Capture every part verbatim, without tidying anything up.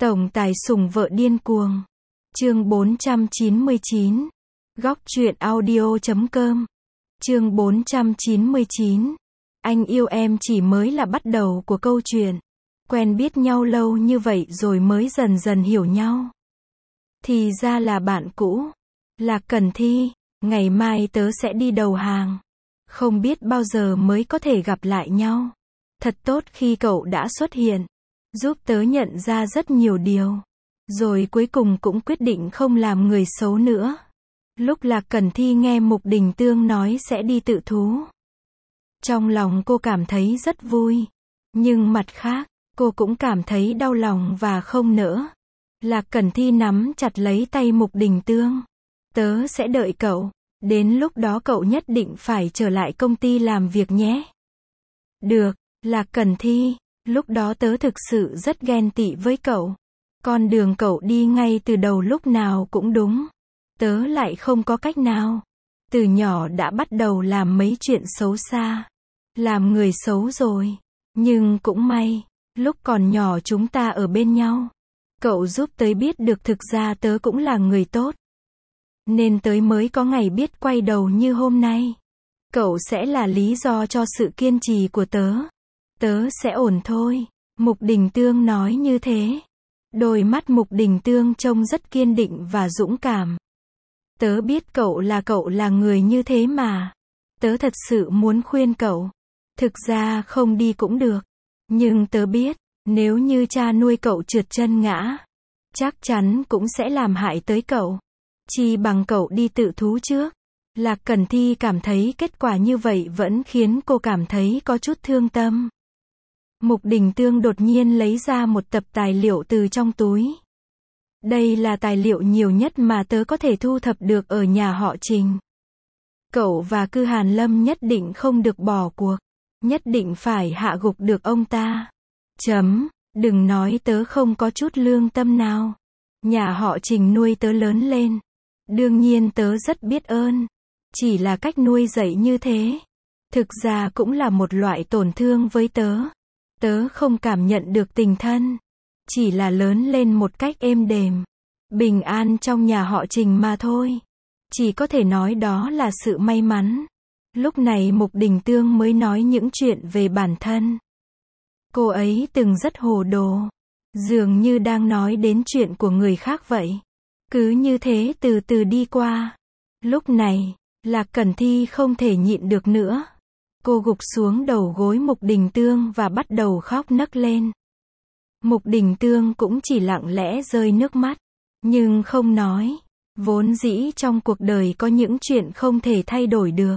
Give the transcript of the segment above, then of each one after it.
Tổng tài sủng vợ điên cuồng. Chương bốn trăm chín mươi chín. Góc truyện audio chấm com. Chương bốn trăm chín mươi chín. Anh yêu em chỉ mới là bắt đầu của câu chuyện. Quen biết nhau lâu như vậy rồi mới dần dần hiểu nhau. Thì ra là bạn cũ. Lạc Cần Thi, ngày mai tớ sẽ đi đầu hàng. Không biết bao giờ mới có thể gặp lại nhau. Thật tốt khi cậu đã xuất hiện. Giúp tớ nhận ra rất nhiều điều. Rồi cuối cùng cũng quyết định không làm người xấu nữa. Lúc Lạc Cần Thi nghe Mục Đình Tương nói sẽ đi tự thú. Trong lòng cô cảm thấy rất vui. Nhưng mặt khác, cô cũng cảm thấy đau lòng và không nỡ. Lạc Cần Thi nắm chặt lấy tay Mục Đình Tương. Tớ sẽ đợi cậu. Đến lúc đó cậu nhất định phải trở lại công ty làm việc nhé. Được, Lạc Cần Thi. Lúc đó tớ thực sự rất ghen tị với cậu. Con đường cậu đi ngay từ đầu lúc nào cũng đúng. Tớ lại không có cách nào. Từ nhỏ đã bắt đầu làm mấy chuyện xấu xa. Làm người xấu rồi. Nhưng cũng may, lúc còn nhỏ chúng ta ở bên nhau. Cậu giúp tớ biết được thực ra tớ cũng là người tốt. Nên tớ mới có ngày biết quay đầu như hôm nay. Cậu sẽ là lý do cho sự kiên trì của tớ. Tớ sẽ ổn thôi. Mục Đình Tương nói như thế. Đôi mắt Mục Đình Tương trông rất kiên định và dũng cảm. Tớ biết cậu là cậu là người như thế mà. Tớ thật sự muốn khuyên cậu. Thực ra không đi cũng được. Nhưng tớ biết, nếu như cha nuôi cậu trượt chân ngã, chắc chắn cũng sẽ làm hại tới cậu. Chi bằng cậu đi tự thú trước. Lạc Cần Thi cảm thấy kết quả như vậy vẫn khiến cô cảm thấy có chút thương tâm. Mục Đình Tương đột nhiên lấy ra một tập tài liệu từ trong túi. Đây là tài liệu nhiều nhất mà tớ có thể thu thập được ở nhà họ Trình. Cậu và Cư Hàn Lâm nhất định không được bỏ cuộc. Nhất định phải hạ gục được ông ta. Chấm, đừng nói tớ không có chút lương tâm nào. Nhà họ Trình nuôi tớ lớn lên. Đương nhiên tớ rất biết ơn. Chỉ là cách nuôi dạy như thế. Thực ra cũng là một loại tổn thương với tớ. Tớ không cảm nhận được tình thân. Chỉ là lớn lên một cách êm đềm. Bình an trong nhà họ Trình mà thôi. Chỉ có thể nói đó là sự may mắn. Lúc này Mục Đình Tương mới nói những chuyện về bản thân. Cô ấy từng rất hồ đồ. Dường như đang nói đến chuyện của người khác vậy. Cứ như thế từ từ đi qua. Lúc này, Lạc Cần Thi không thể nhịn được nữa. Cô gục xuống đầu gối Mục Đình Tương và bắt đầu khóc nấc lên. Mục Đình Tương cũng chỉ lặng lẽ rơi nước mắt. Nhưng không nói. Vốn dĩ trong cuộc đời có những chuyện không thể thay đổi được.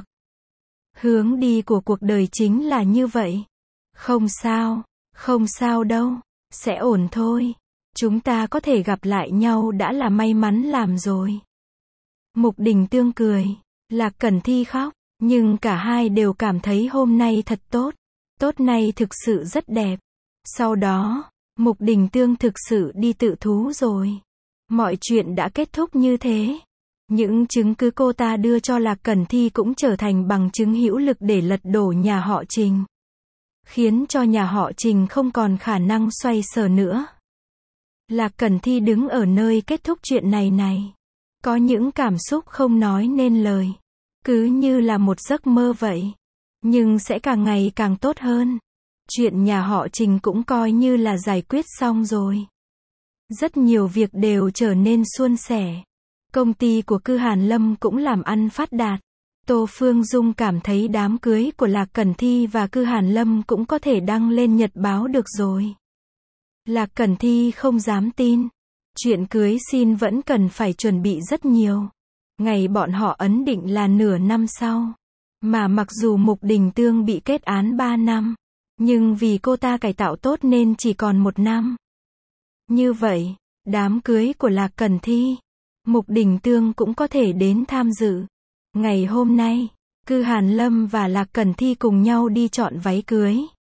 Hướng đi của cuộc đời chính là như vậy. Không sao, không sao đâu. Sẽ ổn thôi. Chúng ta có thể gặp lại nhau đã là may mắn làm rồi. Mục Đình Tương cười. Lạc Cần Thi khóc. Nhưng cả hai đều cảm thấy hôm nay thật tốt. Tốt nay thực sự rất đẹp. Sau đó, Mục Đình Tương thực sự đi tự thú rồi. Mọi chuyện đã kết thúc như thế. Những chứng cứ cô ta đưa cho Lạc Cần Thi cũng trở thành bằng chứng hữu lực để lật đổ nhà họ Trình. Khiến cho nhà họ Trình không còn khả năng xoay sở nữa. Lạc Cần Thi đứng ở nơi kết thúc chuyện này này. Có những cảm xúc không nói nên lời. Cứ như là một giấc mơ vậy. Nhưng sẽ càng ngày càng tốt hơn. Chuyện nhà họ Trình cũng coi như là giải quyết xong rồi. Rất nhiều việc đều trở nên suôn sẻ. Công ty của Cư Hàn Lâm cũng làm ăn phát đạt. Tô Phương Dung cảm thấy đám cưới của Lạc Cần Thi và Cư Hàn Lâm cũng có thể đăng lên nhật báo được rồi. Lạc Cần Thi không dám tin. Chuyện cưới xin vẫn cần phải chuẩn bị rất nhiều. Ngày bọn họ ấn định là nửa năm sau. Mà mặc dù Mục Đình Tương bị kết án ba năm. Nhưng vì cô ta cải tạo tốt nên chỉ còn một năm. Như vậy, đám cưới của Lạc Cần Thi, Mục Đình Tương cũng có thể đến tham dự. Ngày hôm nay, Cư Hàn Lâm và Lạc Cần Thi cùng nhau đi chọn váy cưới.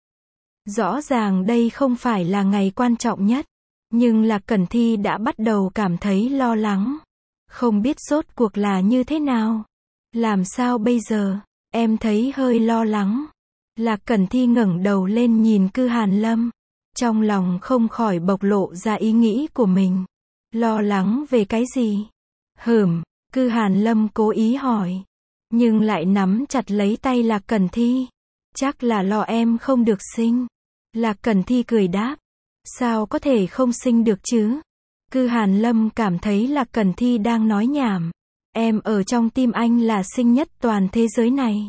Rõ ràng đây không phải là ngày quan trọng nhất. Nhưng Lạc Cần Thi đã bắt đầu cảm thấy lo lắng. Không biết rốt cuộc là như thế nào. Làm sao bây giờ? Em thấy hơi lo lắng. Lạc Cần Thi ngẩng đầu lên nhìn Cư Hàn Lâm. Trong lòng không khỏi bộc lộ ra ý nghĩ của mình. Lo lắng về cái gì? Hửm, Cư Hàn Lâm cố ý hỏi. Nhưng lại nắm chặt lấy tay Lạc Cẩn Thi. Chắc là lo em không được sinh. Lạc Cẩn Thi cười đáp. Sao có thể không sinh được chứ? Cư Hàn Lâm cảm thấy Lạc Cẩn Thi đang nói nhảm. Em ở trong tim anh là xinh nhất toàn thế giới này.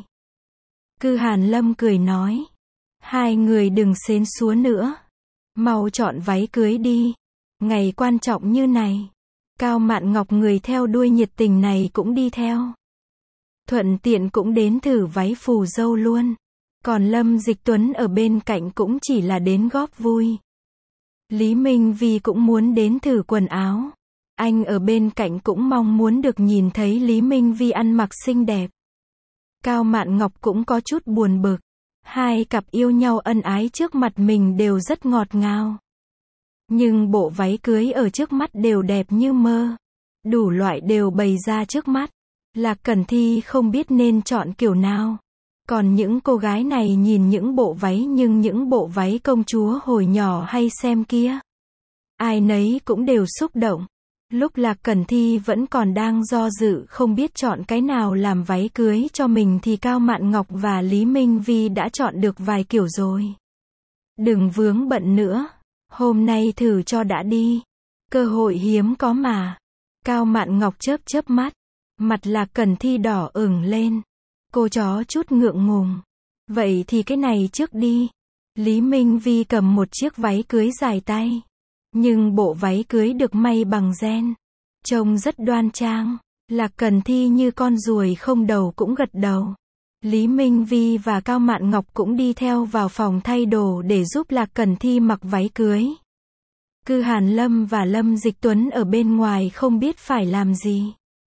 Cư Hàn Lâm cười nói. Hai người đừng xến xúa nữa. Mau chọn váy cưới đi. Ngày quan trọng như này. Cao Mạn Ngọc người theo đuôi nhiệt tình này cũng đi theo. Thuận tiện cũng đến thử váy phù dâu luôn. Còn Lâm Dịch Tuấn ở bên cạnh cũng chỉ là đến góp vui. Lý Minh Vi cũng muốn đến thử quần áo. Anh ở bên cạnh cũng mong muốn được nhìn thấy Lý Minh Vi ăn mặc xinh đẹp. Cao Mạn Ngọc cũng có chút buồn bực. Hai cặp yêu nhau ân ái trước mặt mình đều rất ngọt ngào. Nhưng bộ váy cưới ở trước mắt đều đẹp như mơ. Đủ loại đều bày ra trước mắt. Lạc Cẩn Thi không biết nên chọn kiểu nào. Còn những cô gái này nhìn những bộ váy nhưng những bộ váy công chúa hồi nhỏ hay xem kia. Ai nấy cũng đều xúc động. Lúc Lạc Cẩn Thi vẫn còn đang do dự không biết chọn cái nào làm váy cưới cho mình thì Cao Mạn Ngọc và Lý Minh Vi đã chọn được vài kiểu rồi. Đừng vướng bận nữa. Hôm nay thử cho đã đi. Cơ hội hiếm có mà. Cao Mạn Ngọc chớp chớp mắt. Mặt Lạc Cẩn Thi đỏ ửng lên. Cô chó chút ngượng ngùng. Vậy thì cái này trước đi. Lý Minh Vi cầm một chiếc váy cưới dài tay. Nhưng bộ váy cưới được may bằng ren. Trông rất đoan trang. Lạc Cẩn Thi như con ruồi không đầu cũng gật đầu. Lý Minh Vi và Cao Mạn Ngọc cũng đi theo vào phòng thay đồ để giúp Lạc Cẩn Thi mặc váy cưới. Cư Hàn Lâm và Lâm Dịch Tuấn ở bên ngoài không biết phải làm gì.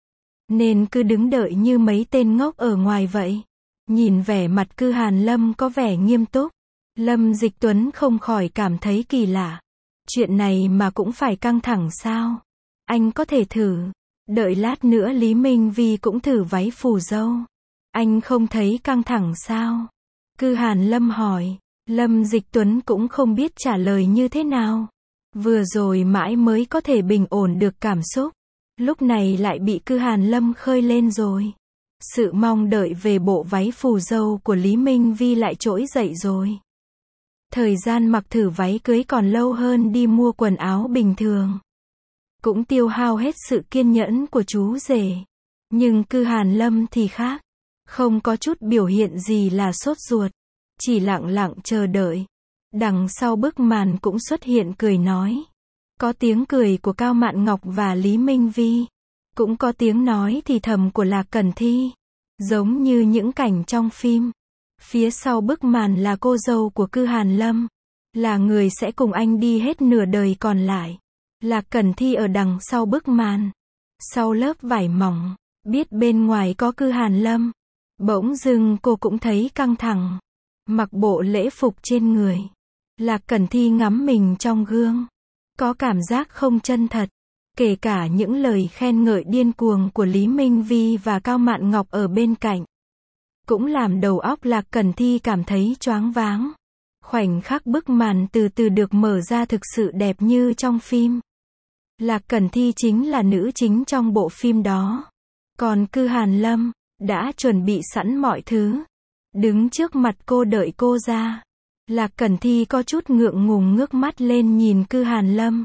Nên cứ đứng đợi như mấy tên ngốc ở ngoài vậy. Nhìn vẻ mặt Cư Hàn Lâm có vẻ nghiêm túc. Lâm Dịch Tuấn không khỏi cảm thấy kỳ lạ. Chuyện này mà cũng phải căng thẳng sao? Anh có thể thử. Đợi lát nữa Lý Minh Vi cũng thử váy phù dâu. Anh không thấy căng thẳng sao? Cư Hàn Lâm hỏi. Lâm Dịch Tuấn cũng không biết trả lời như thế nào. Vừa rồi mãi mới có thể bình ổn được cảm xúc. Lúc này lại bị Cư Hàn Lâm khơi lên rồi. Sự mong đợi về bộ váy phù dâu của Lý Minh Vi lại trỗi dậy rồi. Thời gian mặc thử váy cưới còn lâu hơn đi mua quần áo bình thường. Cũng tiêu hao hết sự kiên nhẫn của chú rể. Nhưng Cư Hàn Lâm thì khác. Không có chút biểu hiện gì là sốt ruột. Chỉ lặng lặng chờ đợi. Đằng sau bức màn cũng xuất hiện cười nói. Có tiếng cười của Cao Mạn Ngọc và Lý Minh Vi. Cũng có tiếng nói thì thầm của Lạc Cẩn Thi. Giống như những cảnh trong phim. Phía sau bức màn là cô dâu của Cư Hàn Lâm. Là người sẽ cùng anh đi hết nửa đời còn lại. Lạc Cẩn Thi ở đằng sau bức màn. Sau lớp vải mỏng. Biết bên ngoài có Cư Hàn Lâm. Bỗng dưng cô cũng thấy căng thẳng. Mặc bộ lễ phục trên người. Lạc Cẩn Thi ngắm mình trong gương. Có cảm giác không chân thật. Kể cả những lời khen ngợi điên cuồng của Lý Minh Vi và Cao Mạn Ngọc ở bên cạnh. Cũng làm đầu óc Lạc Cẩn Thi cảm thấy choáng váng. Khoảnh khắc bức màn từ từ được mở ra thực sự đẹp như trong phim. Lạc Cẩn Thi chính là nữ chính trong bộ phim đó. Còn Cư Hàn Lâm đã chuẩn bị sẵn mọi thứ. Đứng trước mặt cô đợi cô ra. Lạc Cẩn Thi có chút ngượng ngùng ngước mắt lên nhìn Cư Hàn Lâm.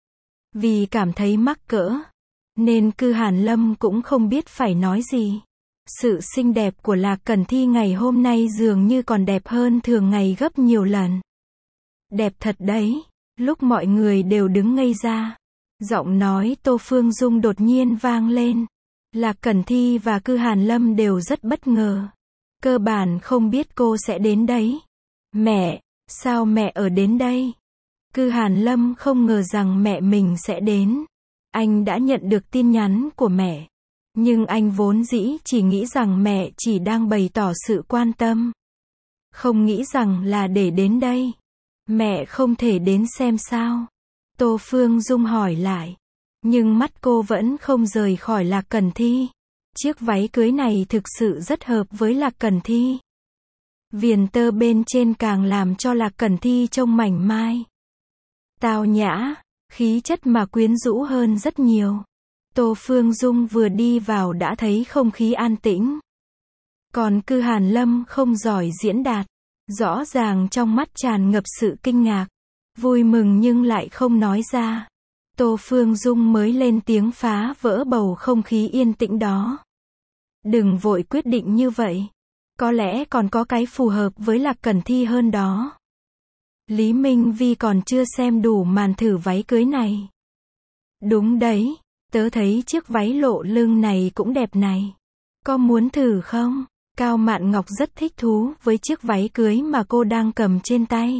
Vì cảm thấy mắc cỡ. Nên Cư Hàn Lâm cũng không biết phải nói gì. Sự xinh đẹp của Lạc Cẩn Thi ngày hôm nay dường như còn đẹp hơn thường ngày gấp nhiều lần. Đẹp thật đấy. Lúc mọi người đều đứng ngây ra. Giọng nói Tô Phương Dung đột nhiên vang lên. Lạc Cẩn Thi và Cư Hàn Lâm đều rất bất ngờ. Cơ bản không biết cô sẽ đến đấy. Mẹ, sao mẹ ở đến đây? Cư Hàn Lâm không ngờ rằng mẹ mình sẽ đến. Anh đã nhận được tin nhắn của mẹ. Nhưng anh vốn dĩ chỉ nghĩ rằng mẹ chỉ đang bày tỏ sự quan tâm. Không nghĩ rằng là để đến đây. Mẹ không thể đến xem sao? Tô Phương Dung hỏi lại. Nhưng mắt cô vẫn không rời khỏi Lạc Cẩn Thi. Chiếc váy cưới này thực sự rất hợp với Lạc Cẩn Thi. Viền tơ bên trên càng làm cho Lạc Cẩn Thi trông mảnh mai. tao nhã, khí chất mà quyến rũ hơn rất nhiều. Tô Phương Dung vừa đi vào đã thấy không khí an tĩnh. Còn Cư Hàn Lâm không giỏi diễn đạt, rõ ràng trong mắt tràn ngập sự kinh ngạc, vui mừng nhưng lại không nói ra. Tô Phương Dung mới lên tiếng phá vỡ bầu không khí yên tĩnh đó. Đừng vội quyết định như vậy. Có lẽ còn có cái phù hợp với Lạc Cẩn Thi hơn đó. Lý Minh Vi còn chưa xem đủ màn thử váy cưới này. Đúng đấy, tớ thấy chiếc váy lộ lưng này cũng đẹp này. Có muốn thử không? Cao Mạn Ngọc rất thích thú với chiếc váy cưới mà cô đang cầm trên tay.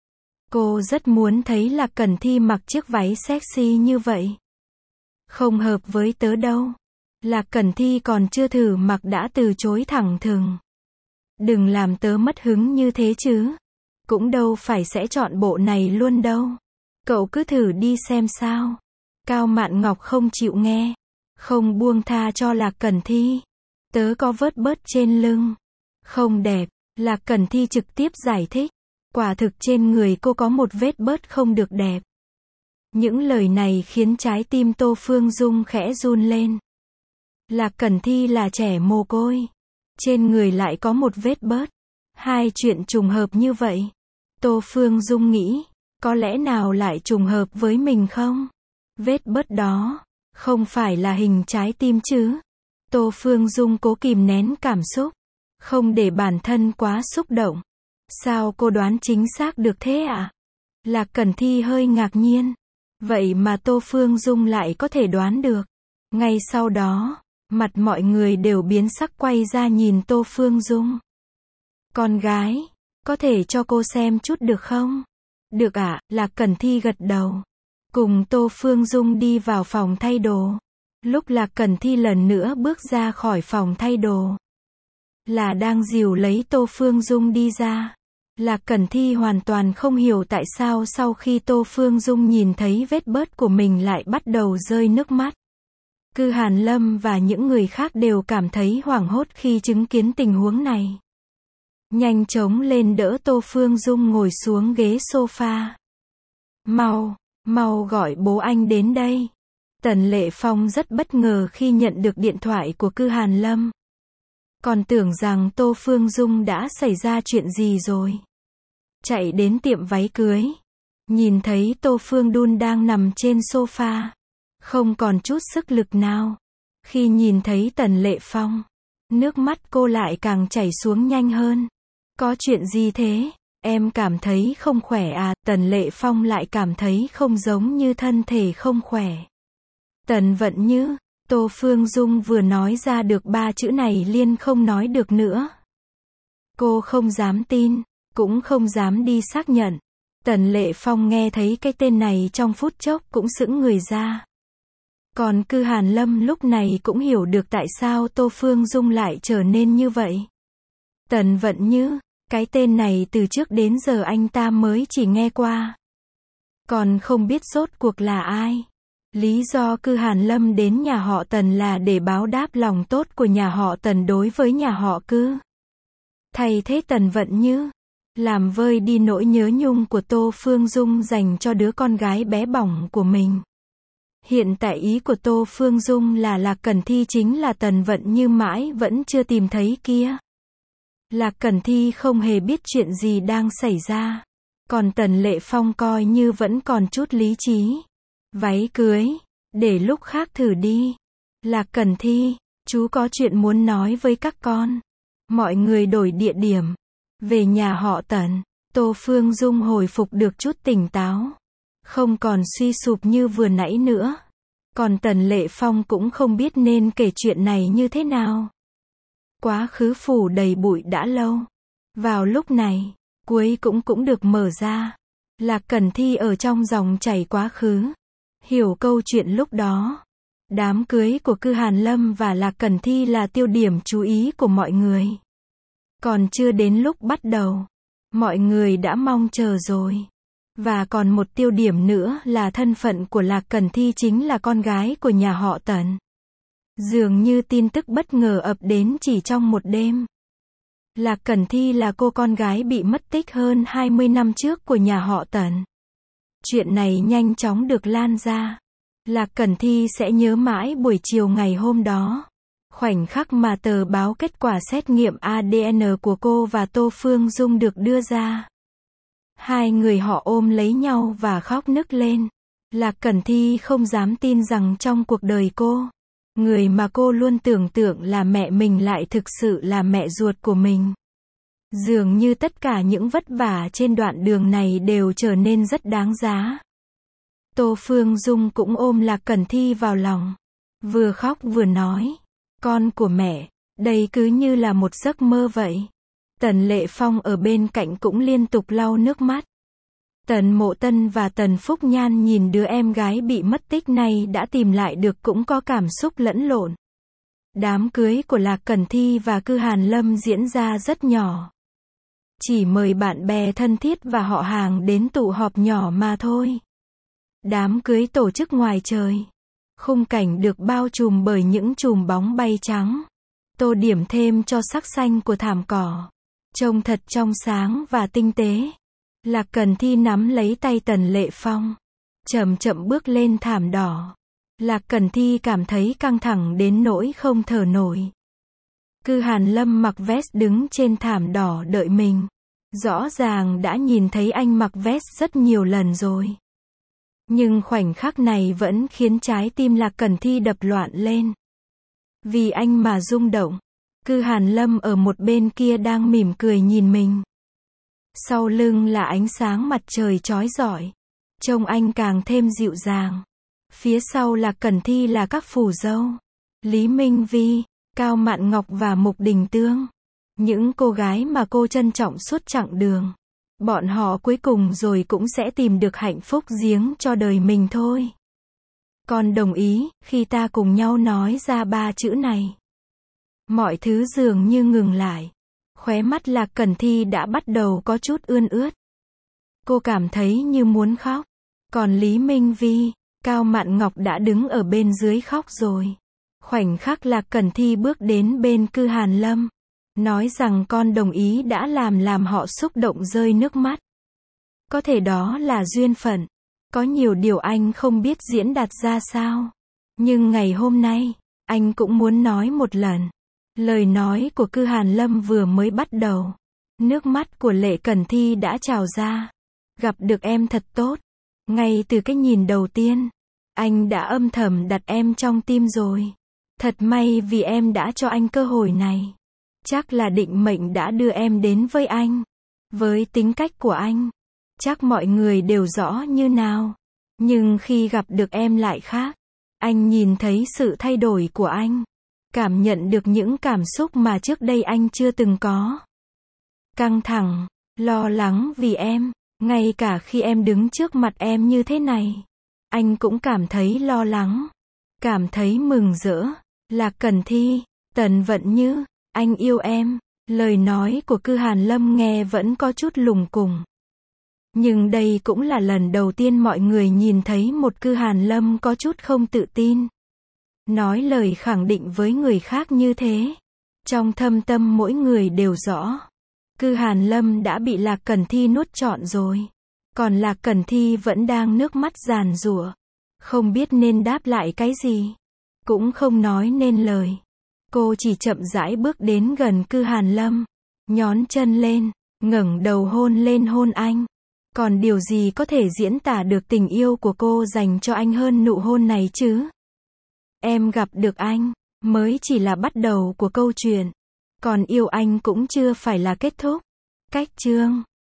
Cô rất muốn thấy Lạc Cẩn Thi mặc chiếc váy sexy như vậy. Không hợp với tớ đâu. Lạc Cẩn Thi còn chưa thử mặc đã từ chối thẳng thừng. Đừng làm tớ mất hứng như thế chứ. Cũng đâu phải sẽ chọn bộ này luôn đâu. Cậu cứ thử đi xem sao. Cao Mạn Ngọc không chịu nghe. Không buông tha cho Lạc Cẩn Thi. Tớ có vớt bớt trên lưng. Không đẹp. Lạc Cẩn Thi trực tiếp giải thích. Quả thực trên người cô có một vết bớt không được đẹp. Những lời này khiến trái tim Tô Phương Dung khẽ run lên. Lạc Cẩn Thi là trẻ mồ côi. Trên người lại có một vết bớt. Hai chuyện trùng hợp như vậy. Tô Phương Dung nghĩ, có lẽ nào lại trùng hợp với mình không? Vết bớt đó, không phải là hình trái tim chứ? Tô Phương Dung cố kìm nén cảm xúc, không để bản thân quá xúc động. Sao cô đoán chính xác được thế ạ? À? Lạc Cẩn Thi hơi ngạc nhiên. Vậy mà Tô Phương Dung lại có thể đoán được. Ngay sau đó, mặt mọi người đều biến sắc quay ra nhìn Tô Phương Dung. Con gái, có thể cho cô xem chút được không? Được ạ, à, Lạc Cẩn Thi gật đầu. Cùng Tô Phương Dung đi vào phòng thay đồ. Lúc Lạc Cẩn Thi lần nữa bước ra khỏi phòng thay đồ, là đang dìu lấy Tô Phương Dung đi ra. Lạc Cẩn Thi hoàn toàn không hiểu tại sao sau khi Tô Phương Dung nhìn thấy vết bớt của mình lại bắt đầu rơi nước mắt. Cư Hàn Lâm và những người khác đều cảm thấy hoảng hốt khi chứng kiến tình huống này. Nhanh chóng lên đỡ Tô Phương Dung ngồi xuống ghế sofa. Mau, mau gọi bố anh đến đây. Tần Lệ Phong rất bất ngờ khi nhận được điện thoại của Cư Hàn Lâm. Còn tưởng rằng Tô Phương Dung đã xảy ra chuyện gì rồi. Chạy đến tiệm váy cưới. Nhìn thấy Tô Phương Đun đang nằm trên sofa. Không còn chút sức lực nào. Khi nhìn thấy Tần Lệ Phong, nước mắt cô lại càng chảy xuống nhanh hơn. Có chuyện gì thế? Em cảm thấy không khỏe à? Tần Lệ Phong lại cảm thấy không giống như thân thể không khỏe. Tần Vận Như, Tô Phương Dung vừa nói ra được ba chữ này liền không nói được nữa. Cô không dám tin, cũng không dám đi xác nhận. Tần Lệ Phong nghe thấy cái tên này trong phút chốc cũng sững người ra. Còn Cư Hàn Lâm lúc này cũng hiểu được tại sao Tô Phương Dung lại trở nên như vậy. Tần Vận Như, cái tên này từ trước đến giờ anh ta mới chỉ nghe qua. Còn không biết rốt cuộc là ai. Lý do Cư Hàn Lâm đến nhà họ Tần là để báo đáp lòng tốt của nhà họ Tần đối với nhà họ Cư. Thay thế Tần Vận Như, làm vơi đi nỗi nhớ nhung của Tô Phương Dung dành cho đứa con gái bé bỏng của mình. Hiện tại ý của Tô Phương Dung là Lạc Cẩn Thi chính là Tần Vận Như mãi vẫn chưa tìm thấy kia. Lạc Cẩn Thi không hề biết chuyện gì đang xảy ra. Còn Tần Lệ Phong coi như vẫn còn chút lý trí. Váy cưới, để lúc khác thử đi. Lạc Cẩn Thi, chú có chuyện muốn nói với các con. Mọi người đổi địa điểm. Về nhà họ Tần, Tô Phương Dung hồi phục được chút tỉnh táo. Không còn suy sụp như vừa nãy nữa. Còn Tần Lệ Phong cũng không biết nên kể chuyện này như thế nào. Quá khứ phủ đầy bụi đã lâu. Vào lúc này, cuối cũng cũng được mở ra. Lạc Cẩn Thi ở trong dòng chảy quá khứ. Hiểu câu chuyện lúc đó. Đám cưới của Cư Hàn Lâm và Lạc Cẩn Thi là tiêu điểm chú ý của mọi người. Còn chưa đến lúc bắt đầu, mọi người đã mong chờ rồi. Và còn một tiêu điểm nữa là thân phận của Lạc Cẩn Thi chính là con gái của nhà họ Tần. Dường như tin tức bất ngờ ập đến chỉ trong một đêm. Lạc Cẩn Thi là cô con gái bị mất tích hơn hai mươi năm trước của nhà họ Tần. Chuyện này nhanh chóng được lan ra. Lạc Cẩn Thi sẽ nhớ mãi buổi chiều ngày hôm đó. Khoảnh khắc mà tờ báo kết quả xét nghiệm a đê en của cô và Tô Phương Dung được đưa ra. Hai người họ ôm lấy nhau và khóc nức lên. Lạc Cẩn Thi không dám tin rằng trong cuộc đời cô, người mà cô luôn tưởng tượng là mẹ mình lại thực sự là mẹ ruột của mình. Dường như tất cả những vất vả trên đoạn đường này đều trở nên rất đáng giá. Tô Phương Dung cũng ôm Lạc Cẩn Thi vào lòng. Vừa khóc vừa nói. Con của mẹ, đây cứ như là một giấc mơ vậy. Tần Lệ Phong ở bên cạnh cũng liên tục lau nước mắt. Tần Mộ Tân và Tần Phúc Nhan nhìn đứa em gái bị mất tích này đã tìm lại được cũng có cảm xúc lẫn lộn. Đám cưới của Lạc Cẩn Thi và Cư Hàn Lâm diễn ra rất nhỏ. Chỉ mời bạn bè thân thiết và họ hàng đến tụ họp nhỏ mà thôi. Đám cưới tổ chức ngoài trời. Khung cảnh được bao trùm bởi những chùm bóng bay trắng. Tô điểm thêm cho sắc xanh của thảm cỏ. Trông thật trong sáng và tinh tế. Lạc Cẩn Thi nắm lấy tay Tần Lệ Phong. Chậm chậm bước lên thảm đỏ. Lạc Cẩn Thi cảm thấy căng thẳng đến nỗi không thở nổi. Cư Hàn Lâm mặc vest đứng trên thảm đỏ đợi mình. Rõ ràng đã nhìn thấy anh mặc vest rất nhiều lần rồi. Nhưng khoảnh khắc này vẫn khiến trái tim Lạc Cẩn Thi đập loạn lên. Vì anh mà rung động. Cư Hàn Lâm ở một bên kia đang mỉm cười nhìn mình. Sau lưng là ánh sáng mặt trời chói rọi. Trông anh càng thêm dịu dàng. Phía sau Lạc Cẩn Thi là các phù dâu. Lý Minh Vi, Cao Mạn Ngọc và Mục Đình Tương. Những cô gái mà cô trân trọng suốt chặng đường. Bọn họ cuối cùng rồi cũng sẽ tìm được hạnh phúc riêng cho đời mình thôi. Con đồng ý, khi ta cùng nhau nói ra ba chữ này. Mọi thứ dường như ngừng lại. Khóe mắt Lạc Cẩn Thi đã bắt đầu có chút ươn ướt. Cô cảm thấy như muốn khóc. Còn Lý Minh Vi, Cao Mạn Ngọc đã đứng ở bên dưới khóc rồi. Khoảnh khắc Lạc Cẩn Thi bước đến bên Cư Hàn Lâm. Nói rằng con đồng ý đã làm làm họ xúc động rơi nước mắt. Có thể đó là duyên phận. Có nhiều điều anh không biết diễn đạt ra sao. Nhưng ngày hôm nay, anh cũng muốn nói một lần. Lời nói của Cư Hàn Lâm vừa mới bắt đầu. Nước mắt của Lệ Cẩn Thi đã trào ra. Gặp được em thật tốt. Ngay từ cái nhìn đầu tiên, anh đã âm thầm đặt em trong tim rồi. Thật may vì em đã cho anh cơ hội này. Chắc là định mệnh đã đưa em đến với anh. Với tính cách của anh, chắc mọi người đều rõ như nào. Nhưng khi gặp được em lại khác. Anh nhìn thấy sự thay đổi của anh. Cảm nhận được những cảm xúc mà trước đây anh chưa từng có. Căng thẳng, lo lắng vì em. Ngay cả khi em đứng trước mặt em như thế này, anh cũng cảm thấy lo lắng. Cảm thấy mừng rỡ. Lạc Cẩn Thi, Tần Vận Như, anh yêu em. Lời nói của Cư Hàn Lâm nghe vẫn có chút lùng cùng. Nhưng đây cũng là lần đầu tiên mọi người nhìn thấy một Cư Hàn Lâm có chút không tự tin. Nói lời khẳng định với người khác như thế. Trong thâm tâm mỗi người đều rõ. Cư Hàn Lâm đã bị Lạc Cẩn Thi nuốt trọn rồi. Còn Lạc Cẩn Thi vẫn đang nước mắt giàn giụa. Không biết nên đáp lại cái gì. Cũng không nói nên lời. Cô chỉ chậm rãi bước đến gần Cư Hàn Lâm. Nhón chân lên, ngẩng đầu hôn lên hôn anh. Còn điều gì có thể diễn tả được tình yêu của cô dành cho anh hơn nụ hôn này chứ? Em gặp được anh, mới chỉ là bắt đầu của câu chuyện. Còn yêu anh cũng chưa phải là kết thúc. Cách chương